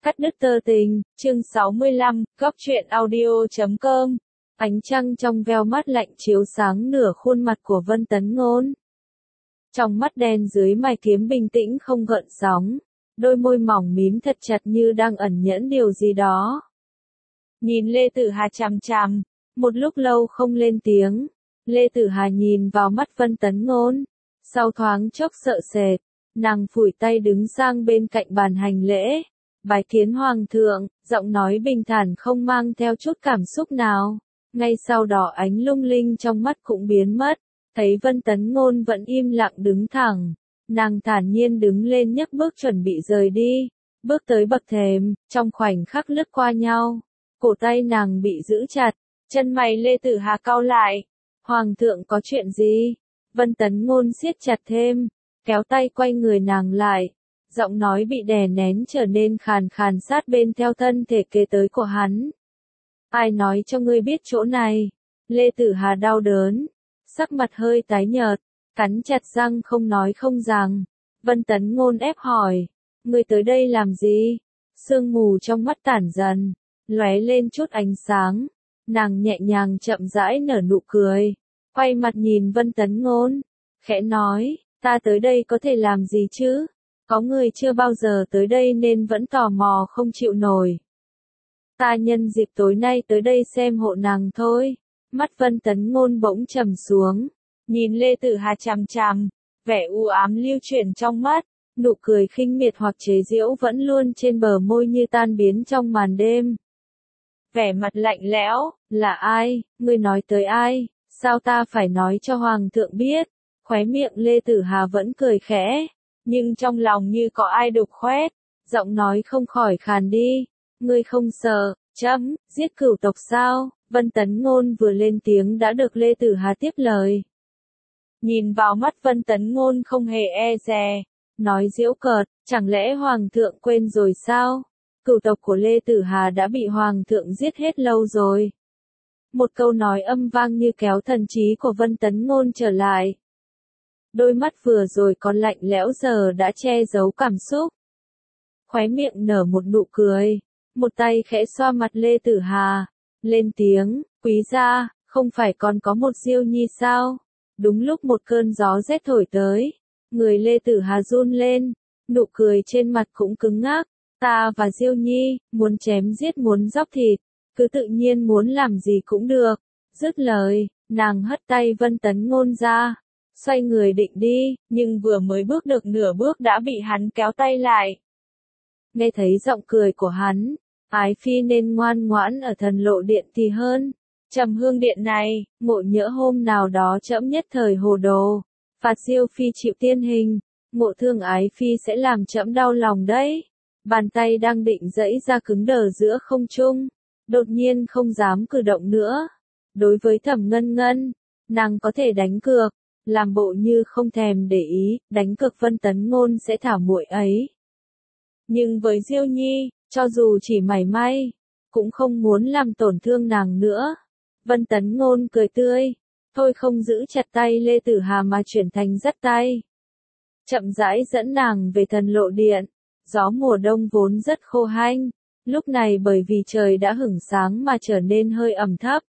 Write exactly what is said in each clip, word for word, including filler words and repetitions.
Cắt đứt tơ tình, chương sáu mươi lăm, góc truyện audio chấm com. Ánh trăng trong veo mắt lạnh chiếu sáng nửa khuôn mặt của Vân Tấn Ngôn. Trong mắt đen dưới mày kiếm bình tĩnh không gợn sóng, đôi môi mỏng mím thật chặt như đang ẩn nhẫn điều gì đó. Nhìn Lê Tử Hà chằm chằm, một lúc lâu không lên tiếng, Lê Tử Hà nhìn vào mắt Vân Tấn Ngôn, sau thoáng chốc sợ sệt, nàng phủi tay đứng sang bên cạnh bàn hành lễ. Bái kiến hoàng thượng, giọng nói bình thản không mang theo chút cảm xúc nào. Ngay sau đó ánh lung linh trong mắt cũng biến mất, thấy Vân Tấn Ngôn vẫn im lặng đứng thẳng. Nàng thản nhiên đứng lên nhấc bước chuẩn bị rời đi, bước tới bậc thềm, trong khoảnh khắc lướt qua nhau. Cổ tay nàng bị giữ chặt, chân mày Lê Tử Hà cau lại. Hoàng thượng có chuyện gì? Vân Tấn Ngôn siết chặt thêm, kéo tay quay người nàng lại. Giọng nói bị đè nén trở nên khàn khàn sát bên theo thân thể kế tới của hắn. Ai nói cho ngươi biết chỗ này? Lê Tử Hà đau đớn, sắc mặt hơi tái nhợt, cắn chặt răng không nói không rằng. Vân Tấn Ngôn ép hỏi, ngươi tới đây làm gì? Sương mù trong mắt tản dần, lóe lên chút ánh sáng. Nàng nhẹ nhàng chậm rãi nở nụ cười, quay mặt nhìn Vân Tấn Ngôn, khẽ nói, ta tới đây có thể làm gì chứ? Có người chưa bao giờ tới đây nên vẫn tò mò không chịu nổi. Ta nhân dịp tối nay tới đây xem hộ nàng thôi. Mắt Vân Tấn Ngôn bỗng trầm xuống, nhìn Lê Tử Hà chằm chằm, vẻ u ám lưu chuyển trong mắt, nụ cười khinh miệt hoặc chế giễu vẫn luôn trên bờ môi như tan biến trong màn đêm. Vẻ mặt lạnh lẽo, là ai, ngươi nói tới ai, sao ta phải nói cho hoàng thượng biết? Khóe miệng Lê Tử Hà vẫn cười khẽ. Nhưng trong lòng như có ai đục khoét, giọng nói không khỏi khàn đi. Ngươi không sợ, chấm, giết cửu tộc sao? Vân Tấn Ngôn vừa lên tiếng đã được Lê Tử Hà tiếp lời. Nhìn vào mắt Vân Tấn Ngôn không hề e dè, nói giễu cợt, chẳng lẽ hoàng thượng quên rồi sao? Cửu tộc của Lê Tử Hà đã bị hoàng thượng giết hết lâu rồi. Một câu nói âm vang như kéo thần trí của Vân Tấn Ngôn trở lại. Đôi mắt vừa rồi còn lạnh lẽo giờ đã che giấu cảm xúc. Khóe miệng nở một nụ cười, một tay khẽ xoa mặt Lê Tử Hà, lên tiếng, quý gia, không phải còn có một Diêu Nhi sao? Đúng lúc một cơn gió rét thổi tới, người Lê Tử Hà run lên, nụ cười trên mặt cũng cứng ngắc, ta và Diêu Nhi, muốn chém giết muốn dóc thịt, cứ tự nhiên muốn làm gì cũng được. Dứt lời, nàng hất tay Vân Tấn Ngôn ra. Xoay người định đi, nhưng vừa mới bước được nửa bước đã bị hắn kéo tay lại. Nghe thấy giọng cười của hắn, Ái Phi nên ngoan ngoãn ở Thần Lộ Điện thì hơn. Trầm Hương Điện này, ngộ nhỡ hôm nào đó trẫm nhất thời hồ đồ, phạt Diêu Phi chịu tiên hình, ngộ thương Ái Phi sẽ làm trẫm đau lòng đấy. Bàn tay đang định giãy ra cứng đờ giữa không trung, đột nhiên không dám cử động nữa. Đối với Thẩm Ngân Ngân, nàng có thể đánh cược. Làm bộ như không thèm để ý, đánh cược Vân Tấn Ngôn sẽ thả muội ấy. Nhưng với Diêu Nhi, cho dù chỉ mảy may, cũng không muốn làm tổn thương nàng nữa. Vân Tấn Ngôn cười tươi, thôi không giữ chặt tay Lê Tử Hà mà chuyển thành dắt tay. Chậm rãi dẫn nàng về Thần Lộ Điện, gió mùa đông vốn rất khô hanh, lúc này bởi vì trời đã hửng sáng mà trở nên hơi ẩm thấp.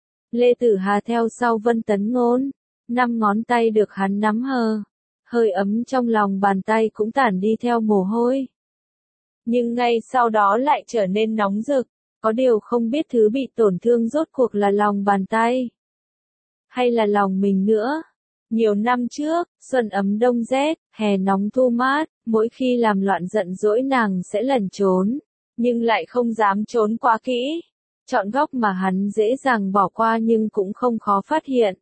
Lê Tử Hà theo sau Vân Tấn Ngôn. Năm ngón tay được hắn nắm hờ, hơi ấm trong lòng bàn tay cũng tản đi theo mồ hôi. Nhưng ngay sau đó lại trở nên nóng rực, có điều không biết thứ bị tổn thương rốt cuộc là lòng bàn tay, hay là lòng mình nữa. Nhiều năm trước, xuân ấm đông rét, hè nóng thu mát, mỗi khi làm loạn giận dỗi nàng sẽ lẩn trốn, nhưng lại không dám trốn quá kỹ. Chọn góc mà hắn dễ dàng bỏ qua nhưng cũng không khó phát hiện.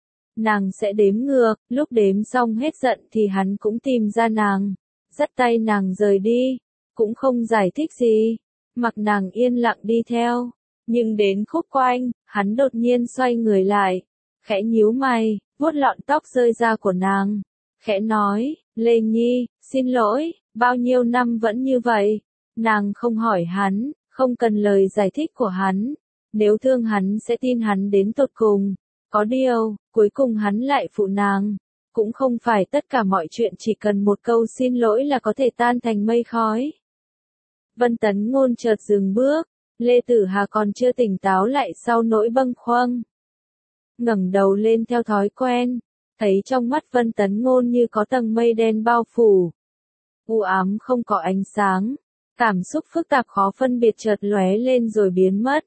Nàng sẽ đếm ngược, lúc đếm xong hết giận thì hắn cũng tìm ra nàng, dắt tay nàng rời đi, cũng không giải thích gì, mặc nàng yên lặng đi theo. Nhưng đến khúc quanh, hắn đột nhiên xoay người lại, khẽ nhíu mày, vuốt lọn tóc rơi ra của nàng, khẽ nói, Lê Nhi, xin lỗi, bao nhiêu năm vẫn như vậy. Nàng không hỏi hắn, không cần lời giải thích của hắn, nếu thương hắn sẽ tin hắn đến tột cùng. Có điều, cuối cùng hắn lại phụ nàng. Cũng không phải tất cả mọi chuyện chỉ cần một câu xin lỗi là có thể tan thành mây khói. Vân Tấn Ngôn chợt dừng bước, Lê Tử Hà còn chưa tỉnh táo lại sau nỗi bâng khuâng. Ngẩng đầu lên theo thói quen, thấy trong mắt Vân Tấn Ngôn như có tầng mây đen bao phủ. U ám không có ánh sáng, cảm xúc phức tạp khó phân biệt chợt lóe lên rồi biến mất.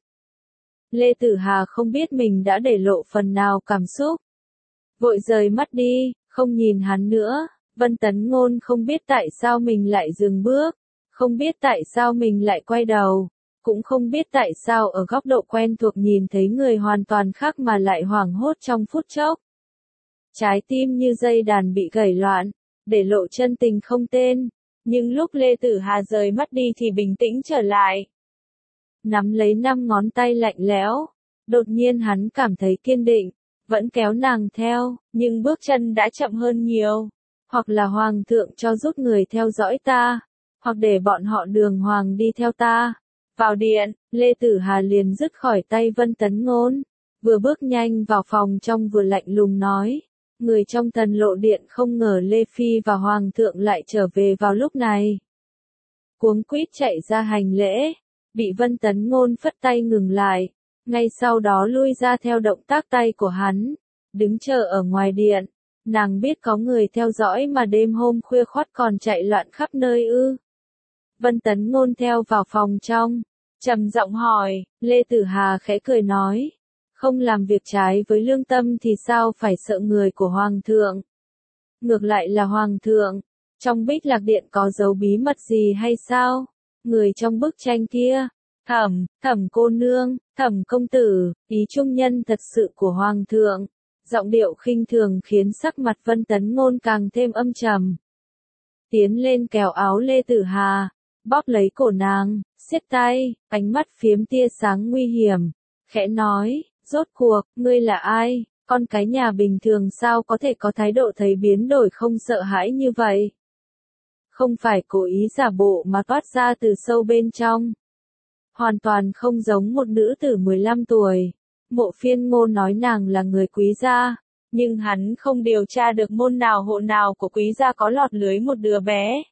Lê Tử Hà không biết mình đã để lộ phần nào cảm xúc. Vội rời mắt đi, không nhìn hắn nữa. Vân Tấn Ngôn không biết tại sao mình lại dừng bước, không biết tại sao mình lại quay đầu, cũng không biết tại sao ở góc độ quen thuộc nhìn thấy người hoàn toàn khác mà lại hoảng hốt trong phút chốc. Trái tim như dây đàn bị gảy loạn, để lộ chân tình không tên, nhưng lúc Lê Tử Hà rời mắt đi thì bình tĩnh trở lại. Nắm lấy năm ngón tay lạnh lẽo, đột nhiên hắn cảm thấy kiên định, vẫn kéo nàng theo, nhưng bước chân đã chậm hơn nhiều. Hoặc là Hoàng thượng cho rút người theo dõi ta, hoặc để bọn họ đường hoàng đi theo ta. Vào điện, Lê Tử Hà liền dứt khỏi tay Vân Tấn Ngôn, vừa bước nhanh vào phòng trong vừa lạnh lùng nói. Người trong Tần Lộ Điện không ngờ Lê Phi và Hoàng thượng lại trở về vào lúc này. Cuống quýt chạy ra hành lễ, bị Vân Tấn Ngôn phất tay ngừng lại, ngay sau đó lui ra theo động tác tay của hắn, đứng chờ ở ngoài điện. Nàng biết có người theo dõi mà đêm hôm khuya khoắt còn chạy loạn khắp nơi ư. Vân Tấn Ngôn theo vào phòng trong, trầm giọng hỏi. Lê Tử Hà khẽ cười nói, không làm việc trái với lương tâm thì sao phải sợ người của Hoàng thượng. Ngược lại là Hoàng thượng, trong Bích Lạc Điện có dấu bí mật gì hay sao? Người trong bức tranh kia, Thẩm, Thẩm cô nương, Thẩm công tử, ý trung nhân thật sự của Hoàng thượng. Giọng điệu khinh thường khiến sắc mặt Vân Tấn Ngôn càng thêm âm trầm. Tiến lên kéo áo Lê Tử Hà, bóp lấy cổ nàng, siết tay, ánh mắt phiếm tia sáng nguy hiểm, khẽ nói, rốt cuộc, ngươi là ai, con cái nhà bình thường sao có thể có thái độ thấy biến đổi không sợ hãi như vậy? Không phải cố ý giả bộ mà toát ra từ sâu bên trong. Hoàn toàn không giống một nữ tử mười lăm tuổi. Mộ Phiên Ngôn nói nàng là người Quý gia, nhưng hắn không điều tra được môn nào hộ nào của Quý gia có lọt lưới một đứa bé.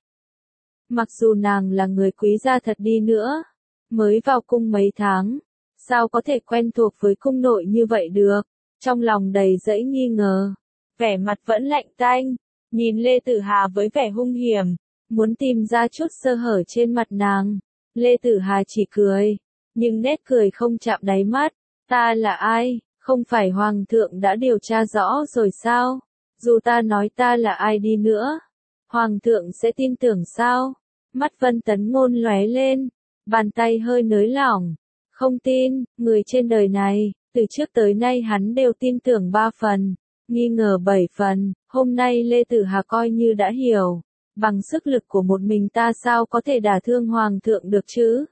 Mặc dù nàng là người Quý gia thật đi nữa, mới vào cung mấy tháng, sao có thể quen thuộc với cung nội như vậy được, trong lòng đầy dẫy nghi ngờ, vẻ mặt vẫn lạnh tanh, nhìn Lê Tử Hà với vẻ hung hiểm, muốn tìm ra chút sơ hở trên mặt nàng. Lê Tử Hà chỉ cười, nhưng nét cười không chạm đáy mắt. Ta là ai, không phải Hoàng thượng đã điều tra rõ rồi sao? Dù ta nói ta là ai đi nữa, Hoàng thượng sẽ tin tưởng sao? Mắt Vân Tấn Ngôn lóe lên, bàn tay hơi nới lỏng. Không tin, người trên đời này, từ trước tới nay hắn đều tin tưởng ba phần, nghi ngờ bảy phần, hôm nay Lê Tử Hà coi như đã hiểu. Bằng sức lực của một mình ta sao có thể đả thương Hoàng thượng được chứ?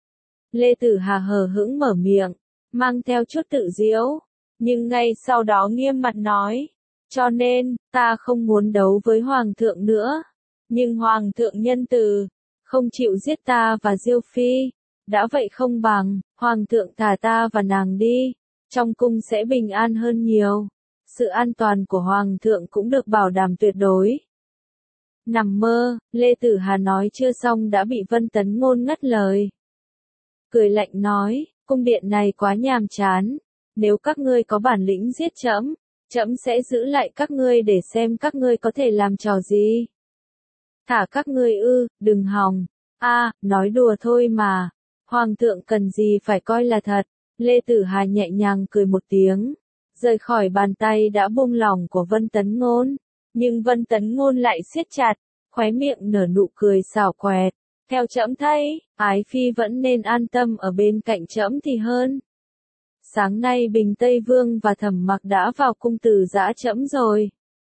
Lê Tử Hà hờ hững mở miệng, mang theo chút tự giễu, nhưng ngay sau đó nghiêm mặt nói, cho nên, ta không muốn đấu với Hoàng thượng nữa, nhưng Hoàng thượng nhân từ, không chịu giết ta và Diêu Phi, đã vậy không bằng, Hoàng thượng thả ta và nàng đi, trong cung sẽ bình an hơn nhiều, sự an toàn của Hoàng thượng cũng được bảo đảm tuyệt đối. Nằm mơ, Lê Tử Hà nói chưa xong đã bị Vân Tấn Ngôn ngắt lời. Cười lạnh nói, cung điện này quá nhàm chán, nếu các ngươi có bản lĩnh giết trẫm, trẫm sẽ giữ lại các ngươi để xem các ngươi có thể làm trò gì. Thả các ngươi ư, đừng hòng, a, à, nói đùa thôi mà, Hoàng thượng cần gì phải coi là thật. Lê Tử Hà nhẹ nhàng cười một tiếng, rời khỏi bàn tay đã buông lỏng của Vân Tấn Ngôn, nhưng Vân Tấn Ngôn lại siết chặt, khóe miệng nở nụ cười xảo quẹt. Theo trẫm thấy, Ái Phi vẫn nên an tâm ở bên cạnh trẫm thì hơn. Sáng nay Bình Tây Vương và Thẩm Mặc đã vào cung từ giã trẫm rồi.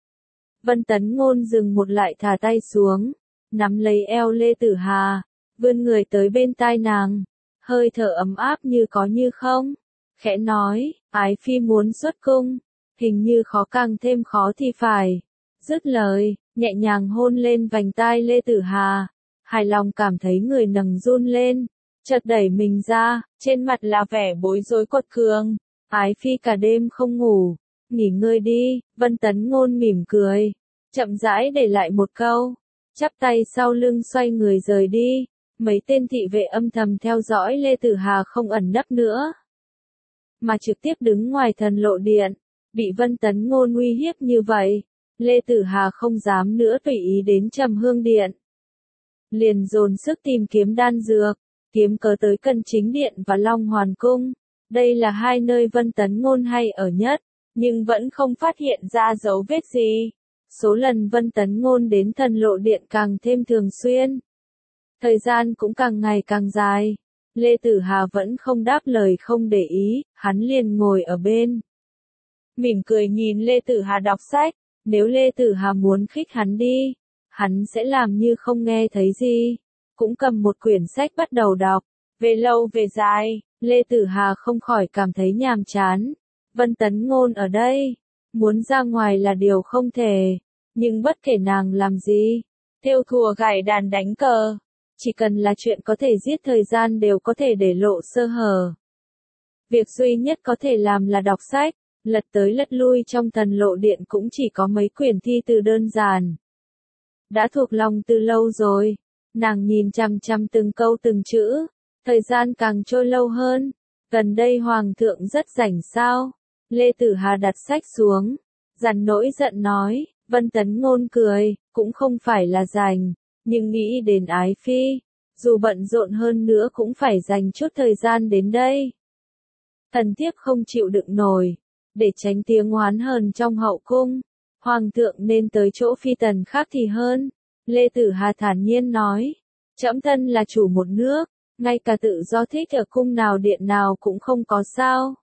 Vân Tấn Ngôn dừng một lại thả tay xuống, nắm lấy eo Lê Tử Hà, vươn người tới bên tai nàng, hơi thở ấm áp như có như không, khẽ nói, Ái Phi muốn xuất cung, hình như khó càng thêm khó thì phải. Dứt lời, nhẹ nhàng hôn lên vành tai Lê Tử Hà. Hài lòng cảm thấy người nầng run lên, chợt đẩy mình ra, trên mặt là vẻ bối rối quật cường. Ái Phi cả đêm không ngủ, nghỉ ngơi đi. Vân Tấn Ngôn mỉm cười, chậm rãi để lại một câu, chắp tay sau lưng xoay người rời đi. Mấy tên thị vệ âm thầm theo dõi Lê Tử Hà không ẩn nấp nữa, mà trực tiếp đứng ngoài thần lộ điện. Bị Vân Tấn Ngôn uy hiếp như vậy, Lê Tử Hà không dám nữa tùy ý đến Trầm Hương Điện. Liền dồn sức tìm kiếm đan dược, kiếm cớ tới Cân Chính Điện và Long Hoàn Cung. Đây là hai nơi Vân Tấn Ngôn hay ở nhất, nhưng vẫn không phát hiện ra dấu vết gì. Số lần Vân Tấn Ngôn đến thần lộ điện càng thêm thường xuyên. Thời gian cũng càng ngày càng dài. Lê Tử Hà vẫn không đáp lời, không để ý, hắn liền ngồi ở bên. Mỉm cười nhìn Lê Tử Hà đọc sách, nếu Lê Tử Hà muốn khích hắn đi, hắn sẽ làm như không nghe thấy gì. Cũng cầm một quyển sách bắt đầu đọc, về lâu về dài, Lê Tử Hà không khỏi cảm thấy nhàm chán. Vân Tấn Ngôn ở đây, muốn ra ngoài là điều không thể, nhưng bất kể nàng làm gì, thêu thùa gảy đàn đánh cờ, chỉ cần là chuyện có thể giết thời gian đều có thể để lộ sơ hở. Việc duy nhất có thể làm là đọc sách, lật tới lật lui trong thần lộ điện cũng chỉ có mấy quyển thi từ đơn giản. Đã thuộc lòng từ lâu rồi, nàng nhìn chằm chằm từng câu từng chữ, thời gian càng trôi lâu hơn. Gần đây Hoàng thượng rất rảnh sao? Lê Tử Hà đặt sách xuống, dằn nỗi giận nói. Vân Tấn Ngôn cười, cũng không phải là rảnh, nhưng nghĩ đến ái phi, dù bận rộn hơn nữa cũng phải dành chút thời gian đến đây. Thần thiếp không chịu đựng nổi, để tránh tiếng oán hờn trong hậu cung, Hoàng thượng nên tới chỗ phi tần khác thì hơn. Lê Tử Hà thản nhiên nói, trẫm thân là chủ một nước, ngay cả tự do thích ở cung nào điện nào cũng không có sao.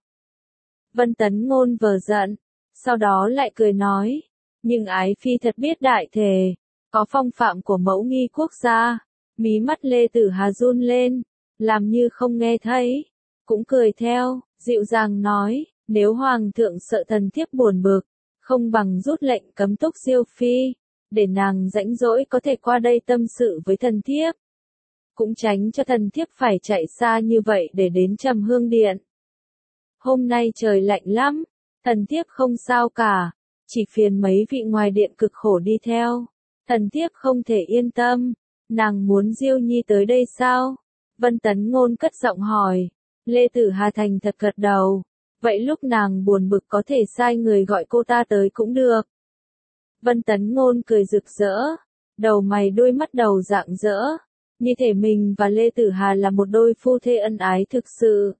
Vân Tấn Ngôn vờ giận, sau đó lại cười nói, nhưng ái phi thật biết đại thể, có phong phạm của mẫu nghi quốc gia. Mí mắt Lê Tử Hà run lên, làm như không nghe thấy, cũng cười theo, dịu dàng nói, nếu Hoàng thượng sợ thần thiếp buồn bực, không bằng rút lệnh cấm túc Diêu phi, để nàng rãnh rỗi có thể qua đây tâm sự với thần thiếp. Cũng tránh cho thần thiếp phải chạy xa như vậy để đến Trầm Hương Điện. Hôm nay trời lạnh lắm, thần thiếp không sao cả, chỉ phiền mấy vị ngoài điện cực khổ đi theo. Thần thiếp không thể yên tâm, nàng muốn Diêu Nhi tới đây sao? Vân Tấn Ngôn cất giọng hỏi. Lê Tử Hà thành thật gật đầu. Vậy lúc nàng buồn bực có thể sai người gọi cô ta tới cũng được. Vân Tấn Ngôn cười rực rỡ, đầu mày đôi mắt đầu rạng rỡ, như thể mình và Lê Tử Hà là một đôi phu thê ân ái thực sự.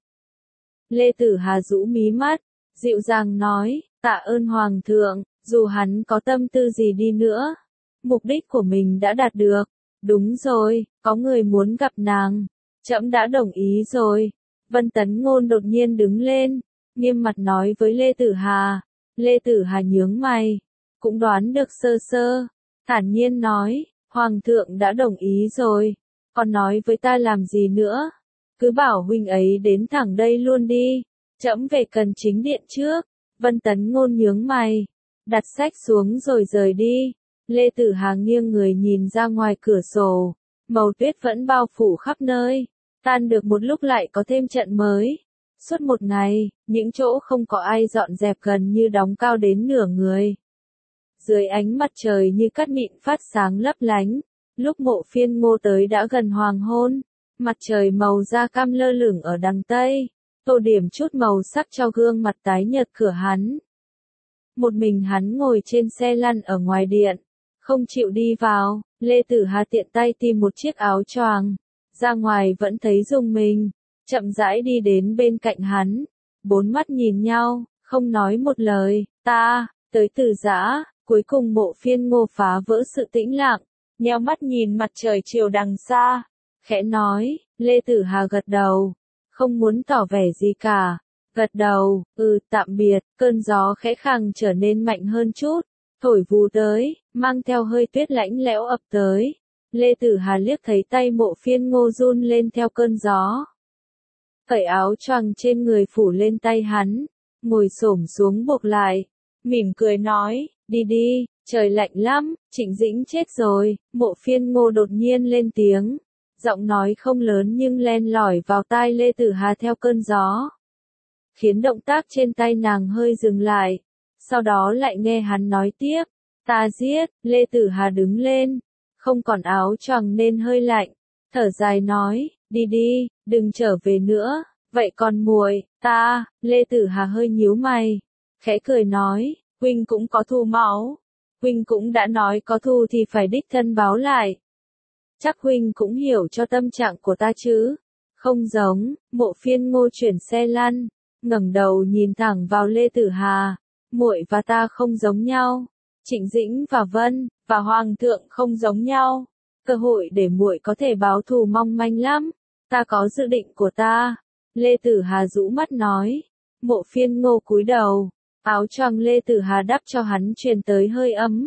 Lê Tử Hà rũ mí mắt, dịu dàng nói, tạ ơn Hoàng thượng, dù hắn có tâm tư gì đi nữa, mục đích của mình đã đạt được. Đúng rồi, có người muốn gặp nàng, trẫm đã đồng ý rồi. Vân Tấn Ngôn đột nhiên đứng lên, nghiêm mặt nói với Lê Tử Hà. Lê Tử Hà nhướng mày, cũng đoán được sơ sơ, thản nhiên nói, Hoàng thượng đã đồng ý rồi, còn nói với ta làm gì nữa, cứ bảo huynh ấy đến thẳng đây luôn đi, trẫm về Cân Chính Điện trước. Vân Tấn Ngôn nhướng mày, đặt sách xuống rồi rời đi. Lê Tử Hà nghiêng người nhìn ra ngoài cửa sổ, màu tuyết vẫn bao phủ khắp nơi, tan được một lúc lại có thêm trận mới. Suốt một ngày, những chỗ không có ai dọn dẹp gần như đóng cao đến nửa người. Dưới ánh mặt trời như cát mịn phát sáng lấp lánh, lúc Mộ Phiên Ngô tới đã gần hoàng hôn, mặt trời màu da cam lơ lửng ở đằng tây, tô điểm chút màu sắc cho gương mặt tái nhợt cửa hắn. Một mình hắn ngồi trên xe lăn ở ngoài điện, không chịu đi vào. Lê Tử Hà tiện tay tìm một chiếc áo choàng, ra ngoài vẫn thấy rùng mình, chậm rãi đi đến bên cạnh hắn, bốn mắt nhìn nhau, không nói một lời. Ta, tới Từ Giã. Cuối cùng Mộ Phiên Ngô phá vỡ sự tĩnh lặng, nheo mắt nhìn mặt trời chiều đằng xa, khẽ nói. Lê Tử Hà gật đầu, không muốn tỏ vẻ gì cả, gật đầu, ừ, tạm biệt. Cơn gió khẽ khàng trở nên mạnh hơn chút, thổi vù tới, mang theo hơi tuyết lạnh lẽo ập tới. Lê Tử Hà liếc thấy tay Mộ Phiên Ngô run lên theo cơn gió, cởi áo choàng trên người phủ lên tay hắn, ngồi xổm xuống buộc lại, mỉm cười nói, đi đi, trời lạnh lắm. Trịnh Dĩnh chết rồi. Mộ Phiên Ngô đột nhiên lên tiếng, giọng nói không lớn nhưng len lỏi vào tai Lê Tử Hà theo cơn gió, khiến động tác trên tay nàng hơi dừng lại, sau đó lại nghe hắn nói tiếp, ta giết. Lê Tử Hà đứng lên, không còn áo choàng nên hơi lạnh, thở dài nói, đi đi, đừng trở về nữa, vậy còn muội, ta, Lê Tử Hà hơi nhíu mày, khẽ cười nói, huynh cũng có thù máu, huynh cũng đã nói có thù thì phải đích thân báo lại. Chắc huynh cũng hiểu cho tâm trạng của ta chứ, không giống, Mộ Phiên Ngô chuyển xe lăn, ngẩng đầu nhìn thẳng vào Lê Tử Hà, muội và ta không giống nhau, Trịnh Dĩnh và Vân, và Hoàng thượng không giống nhau, cơ hội để muội có thể báo thù mong manh lắm, ta có dự định của ta. Lê Tử Hà rũ mắt nói, Mộ Phiên Ngô cúi đầu, áo choàng Lê Tử Hà đắp cho hắn truyền tới hơi ấm.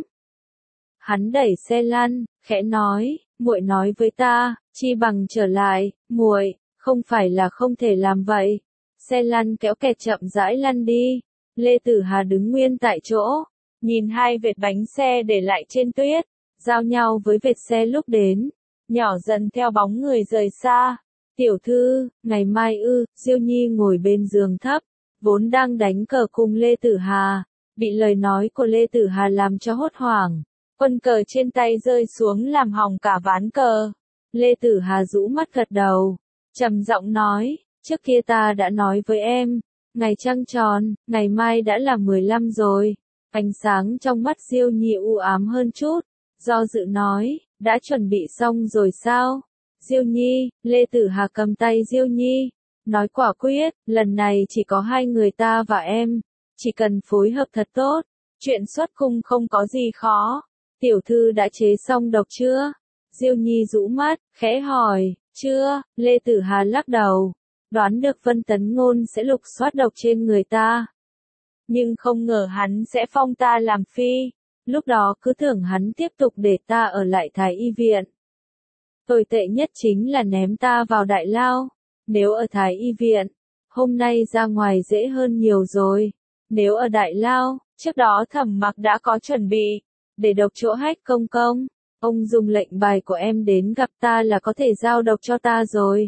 Hắn đẩy xe lăn, khẽ nói, muội nói với ta, chi bằng trở lại, muội, không phải là không thể làm vậy. Xe lăn kéo kẹt chậm rãi lăn đi, Lê Tử Hà đứng nguyên tại chỗ, nhìn hai vệt bánh xe để lại trên tuyết, giao nhau với vệt xe lúc đến, nhỏ dần theo bóng người rời xa. Tiểu thư, ngày mai ư, Diêu Nhi ngồi bên giường thấp, vốn đang đánh cờ cùng Lê Tử Hà, bị lời nói của Lê Tử Hà làm cho hốt hoảng, quân cờ trên tay rơi xuống làm hỏng cả ván cờ. Lê Tử Hà rũ mắt gật đầu, trầm giọng nói, trước kia ta đã nói với em, ngày trăng tròn, ngày mai đã là mười lăm rồi. Ánh sáng trong mắt Diêu Nhi u ám hơn chút, do dự nói, đã chuẩn bị xong rồi sao? Diêu Nhi, Lê Tử Hà cầm tay Diêu Nhi, nói quả quyết, lần này chỉ có hai người ta và em, chỉ cần phối hợp thật tốt, chuyện xuất cung không có gì khó. Tiểu thư đã chế xong độc chưa? Diêu Nhi rũ mắt, khẽ hỏi, chưa, Lê Tử Hà lắc đầu, đoán được Vân Tấn Ngôn sẽ lục soát độc trên người ta. Nhưng không ngờ hắn sẽ phong ta làm phi, lúc đó cứ tưởng hắn tiếp tục để ta ở lại Thái Y viện. Tồi tệ nhất chính là ném ta vào đại lao, nếu ở Thái Y viện, hôm nay ra ngoài dễ hơn nhiều rồi, nếu ở đại lao, trước đó Thẩm Mặc đã có chuẩn bị, để độc chỗ Hách công công, ông dùng lệnh bài của em đến gặp ta là có thể giao độc cho ta rồi.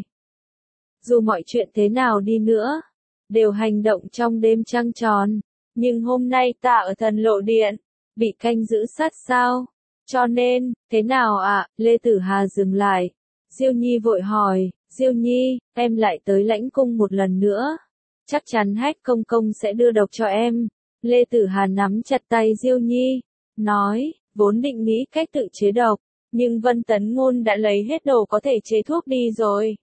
Dù mọi chuyện thế nào đi nữa, đều hành động trong đêm trăng tròn, nhưng hôm nay ta ở Thần Lộ Điện, bị canh giữ sát sao, cho nên, thế nào ạ? À? Lê Tử Hà dừng lại, Diêu Nhi vội hỏi, Diêu Nhi, em lại tới lãnh cung một lần nữa, chắc chắn Hách công công sẽ đưa độc cho em. Lê Tử Hà nắm chặt tay Diêu Nhi, nói, vốn định nghĩ cách tự chế độc, nhưng Vân Tấn Ngôn đã lấy hết đồ có thể chế thuốc đi rồi.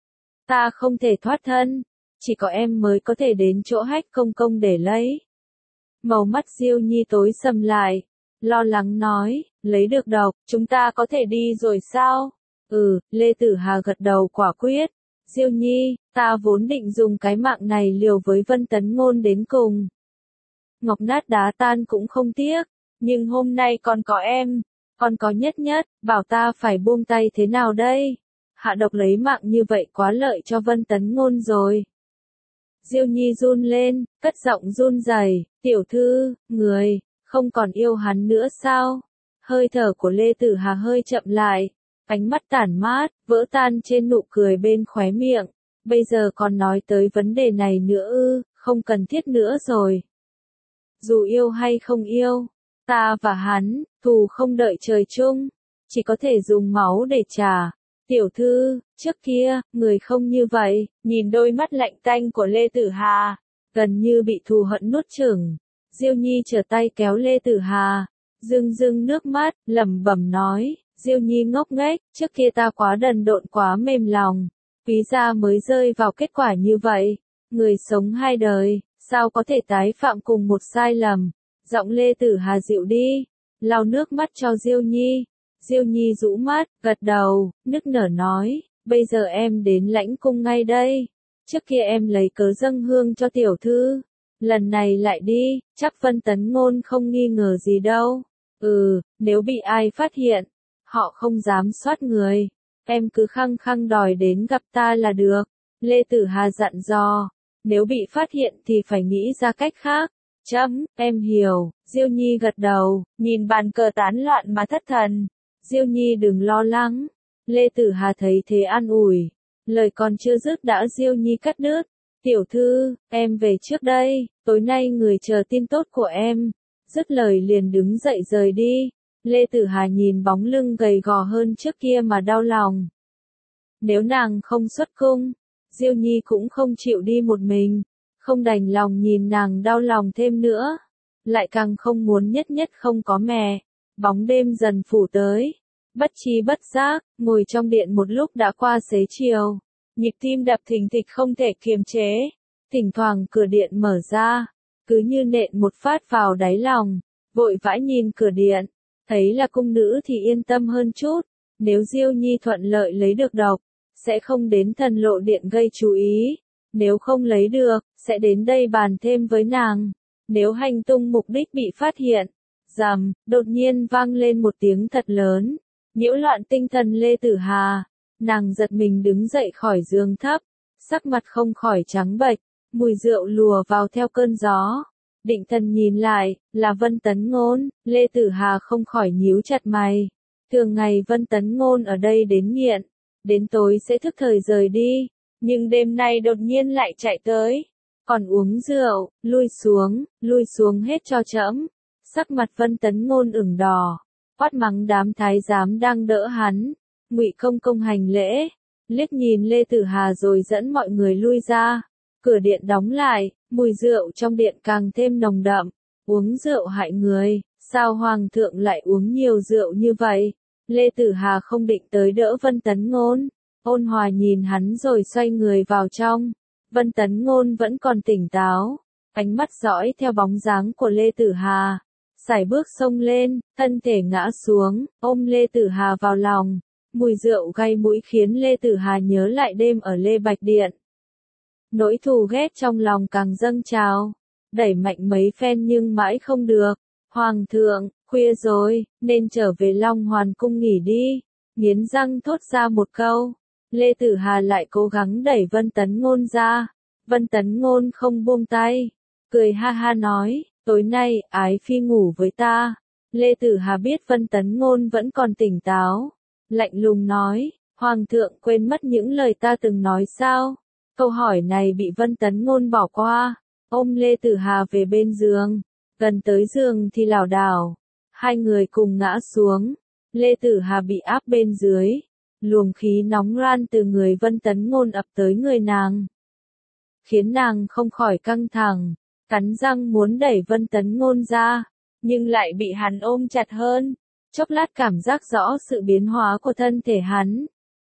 Ta không thể thoát thân, chỉ có em mới có thể đến chỗ Hách công công để lấy. Màu mắt Diêu Nhi tối sầm lại, lo lắng nói, lấy được độc, chúng ta có thể đi rồi sao? Ừ, Lê Tử Hà gật đầu quả quyết. Diêu Nhi, ta vốn định dùng cái mạng này liều với Vân Tấn Ngôn đến cùng. Ngọc nát đá tan cũng không tiếc, nhưng hôm nay còn có em, còn có Nhất Nhất, bảo ta phải buông tay thế nào đây? Hạ độc lấy mạng như vậy quá lợi cho Vân Tấn Ngôn rồi. Diêu Nhi run lên, cất giọng run rẩy, tiểu thư, người, không còn yêu hắn nữa sao? Hơi thở của Lê Tử Hà hơi chậm lại, ánh mắt tản mát, vỡ tan trên nụ cười bên khóe miệng. Bây giờ còn nói tới vấn đề này nữa ư, không cần thiết nữa rồi. Dù yêu hay không yêu, ta và hắn, thù không đợi trời chung, chỉ có thể dùng máu để trả. Tiểu thư, trước kia, người không như vậy, nhìn đôi mắt lạnh tanh của Lê Tử Hà, gần như bị thù hận nuốt chửng. Diêu Nhi trở tay kéo Lê Tử Hà, rưng rưng nước mắt, lẩm bẩm nói, Diêu Nhi ngốc nghếch, trước kia ta quá đần độn quá mềm lòng, ví ra mới rơi vào kết quả như vậy. Người sống hai đời, sao có thể tái phạm cùng một sai lầm? Giọng Lê Tử Hà dịu đi, lau nước mắt cho Diêu Nhi. Diêu Nhi rũ mắt, gật đầu, nức nở nói, bây giờ em đến lãnh cung ngay đây. Trước kia em lấy cớ dâng hương cho tiểu thư, lần này lại đi, chắc Vân Tấn Ngôn không nghi ngờ gì đâu. Ừ, nếu bị ai phát hiện, họ không dám soát người, em cứ khăng khăng đòi đến gặp ta là được. Lê Tử Hà dặn dò, nếu bị phát hiện thì phải nghĩ ra cách khác. Chấm, em hiểu. Diêu Nhi gật đầu, nhìn bàn cờ tán loạn mà thất thần. Diêu Nhi đừng lo lắng. Lê Tử Hà thấy thế an ủi. Lời còn chưa dứt đã Diêu Nhi cắt đứt. Tiểu thư, em về trước đây, tối nay người chờ tin tốt của em. Dứt lời liền đứng dậy rời đi. Lê Tử Hà nhìn bóng lưng gầy gò hơn trước kia mà đau lòng. Nếu nàng không xuất cung, Diêu Nhi cũng không chịu đi một mình, không đành lòng nhìn nàng đau lòng thêm nữa, lại càng không muốn nhất nhất không có mẹ. Bóng đêm dần phủ tới, bất tri bất giác, ngồi trong điện một lúc đã qua xế chiều, nhịp tim đập thình thịch không thể kiềm chế, thỉnh thoảng cửa điện mở ra, cứ như nện một phát vào đáy lòng, vội vã nhìn cửa điện, thấy là cung nữ thì yên tâm hơn chút, nếu Diêu Nhi thuận lợi lấy được độc, sẽ không đến thần lộ điện gây chú ý, nếu không lấy được, sẽ đến đây bàn thêm với nàng, nếu hành tung mục đích bị phát hiện. Rầm, đột nhiên vang lên một tiếng thật lớn, nhiễu loạn tinh thần Lê Tử Hà, nàng giật mình đứng dậy khỏi giường thấp, sắc mặt không khỏi trắng bệch, mùi rượu lùa vào theo cơn gió. Định thần nhìn lại, là Vân Tấn Ngôn, Lê Tử Hà không khỏi nhíu chặt mày. Thường ngày Vân Tấn Ngôn ở đây đến nghiện, đến tối sẽ thức thời rời đi, nhưng đêm nay đột nhiên lại chạy tới, còn uống rượu, lui xuống, lui xuống hết cho trẫm. Sắc mặt Vân Tấn Ngôn ửng đỏ, quát mắng đám thái giám đang đỡ hắn. Ngụy Công Công hành lễ, liếc nhìn Lê Tử Hà rồi dẫn mọi người lui ra. Cửa điện đóng lại, mùi rượu trong điện càng thêm nồng đậm. Uống rượu hại người, sao hoàng thượng lại uống nhiều rượu như vậy? Lê Tử Hà không định tới đỡ Vân Tấn Ngôn, ôn hòa nhìn hắn rồi xoay người vào trong. Vân Tấn Ngôn vẫn còn tỉnh táo, ánh mắt dõi theo bóng dáng của Lê Tử Hà. Sải bước xông lên, thân thể ngã xuống, ôm Lê Tử Hà vào lòng. Mùi rượu gây mũi khiến Lê Tử Hà nhớ lại đêm ở Lê Bạch Điện. Nỗi thù ghét trong lòng càng dâng trào, đẩy mạnh mấy phen nhưng mãi không được. Hoàng thượng, khuya rồi, nên trở về Long Hoàn cung nghỉ đi. Nghiến răng thốt ra một câu. Lê Tử Hà lại cố gắng đẩy Vân Tấn Ngôn ra. Vân Tấn Ngôn không buông tay, cười ha ha nói, tối nay, ái phi ngủ với ta. Lê Tử Hà biết Vân Tấn Ngôn vẫn còn tỉnh táo, lạnh lùng nói, Hoàng thượng quên mất những lời ta từng nói sao? Câu hỏi này bị Vân Tấn Ngôn bỏ qua, ôm Lê Tử Hà về bên giường, gần tới giường thì lảo đảo, hai người cùng ngã xuống, Lê Tử Hà bị áp bên dưới, luồng khí nóng ran từ người Vân Tấn Ngôn ập tới người nàng, khiến nàng không khỏi căng thẳng, cắn răng muốn đẩy Vân Tấn Ngôn ra, nhưng lại bị hắn ôm chặt hơn, chốc lát cảm giác rõ sự biến hóa của thân thể hắn.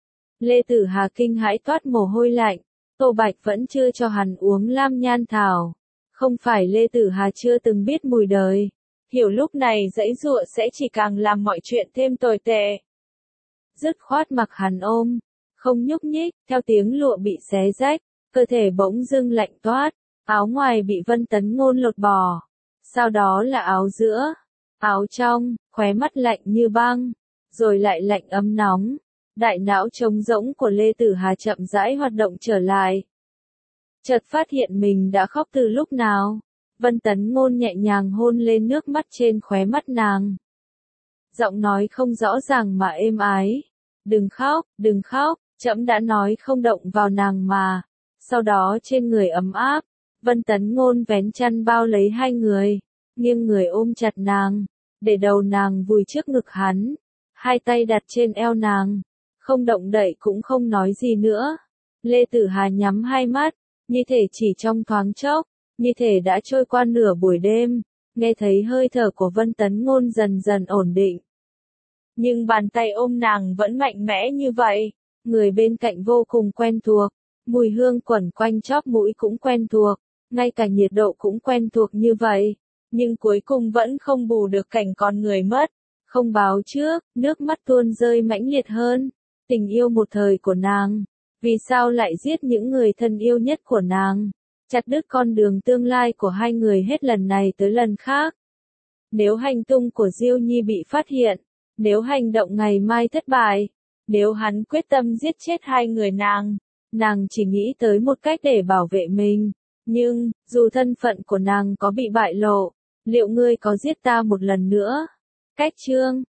Lê Tử Hà kinh hãi toát mồ hôi lạnh, Tô Bạch vẫn chưa cho hắn uống lam nhan thảo, không phải Lê Tử Hà chưa từng biết mùi đời, hiểu lúc này giãy giụa sẽ chỉ càng làm mọi chuyện thêm tồi tệ. Dứt khoát mặc hắn ôm, không nhúc nhích, theo tiếng lụa bị xé rách, cơ thể bỗng dưng lạnh toát, áo ngoài bị Vân Tấn Ngôn lột bỏ, sau đó là áo giữa, áo trong, khóe mắt lạnh như băng, rồi lại lạnh ấm nóng. Đại não trống rỗng của Lê Tử Hà chậm rãi hoạt động trở lại. Chợt phát hiện mình đã khóc từ lúc nào. Vân Tấn Ngôn nhẹ nhàng hôn lên nước mắt trên khóe mắt nàng. Giọng nói không rõ ràng mà êm ái. Đừng khóc, đừng khóc, trẫm đã nói không động vào nàng mà. Sau đó trên người ấm áp, Vân Tấn Ngôn vén chăn bao lấy hai người, nghiêng người ôm chặt nàng, để đầu nàng vùi trước ngực hắn, hai tay đặt trên eo nàng. Không động đậy cũng không nói gì nữa. Lê Tử Hà nhắm hai mắt, như thể chỉ trong thoáng chốc, như thể đã trôi qua nửa buổi đêm, nghe thấy hơi thở của Vân Tấn Ngôn dần dần ổn định. Nhưng bàn tay ôm nàng vẫn mạnh mẽ như vậy, người bên cạnh vô cùng quen thuộc, mùi hương quẩn quanh chóp mũi cũng quen thuộc, ngay cả nhiệt độ cũng quen thuộc như vậy, nhưng cuối cùng vẫn không bù được cảnh con người mất, không báo trước, nước mắt tuôn rơi mãnh liệt hơn. Tình yêu một thời của nàng, vì sao lại giết những người thân yêu nhất của nàng, chặt đứt con đường tương lai của hai người hết lần này tới lần khác. Nếu hành tung của Diêu Nhi bị phát hiện, nếu hành động ngày mai thất bại, nếu hắn quyết tâm giết chết hai người nàng, nàng chỉ nghĩ tới một cách để bảo vệ mình, nhưng, dù thân phận của nàng có bị bại lộ, liệu ngươi có giết ta một lần nữa? Cách chương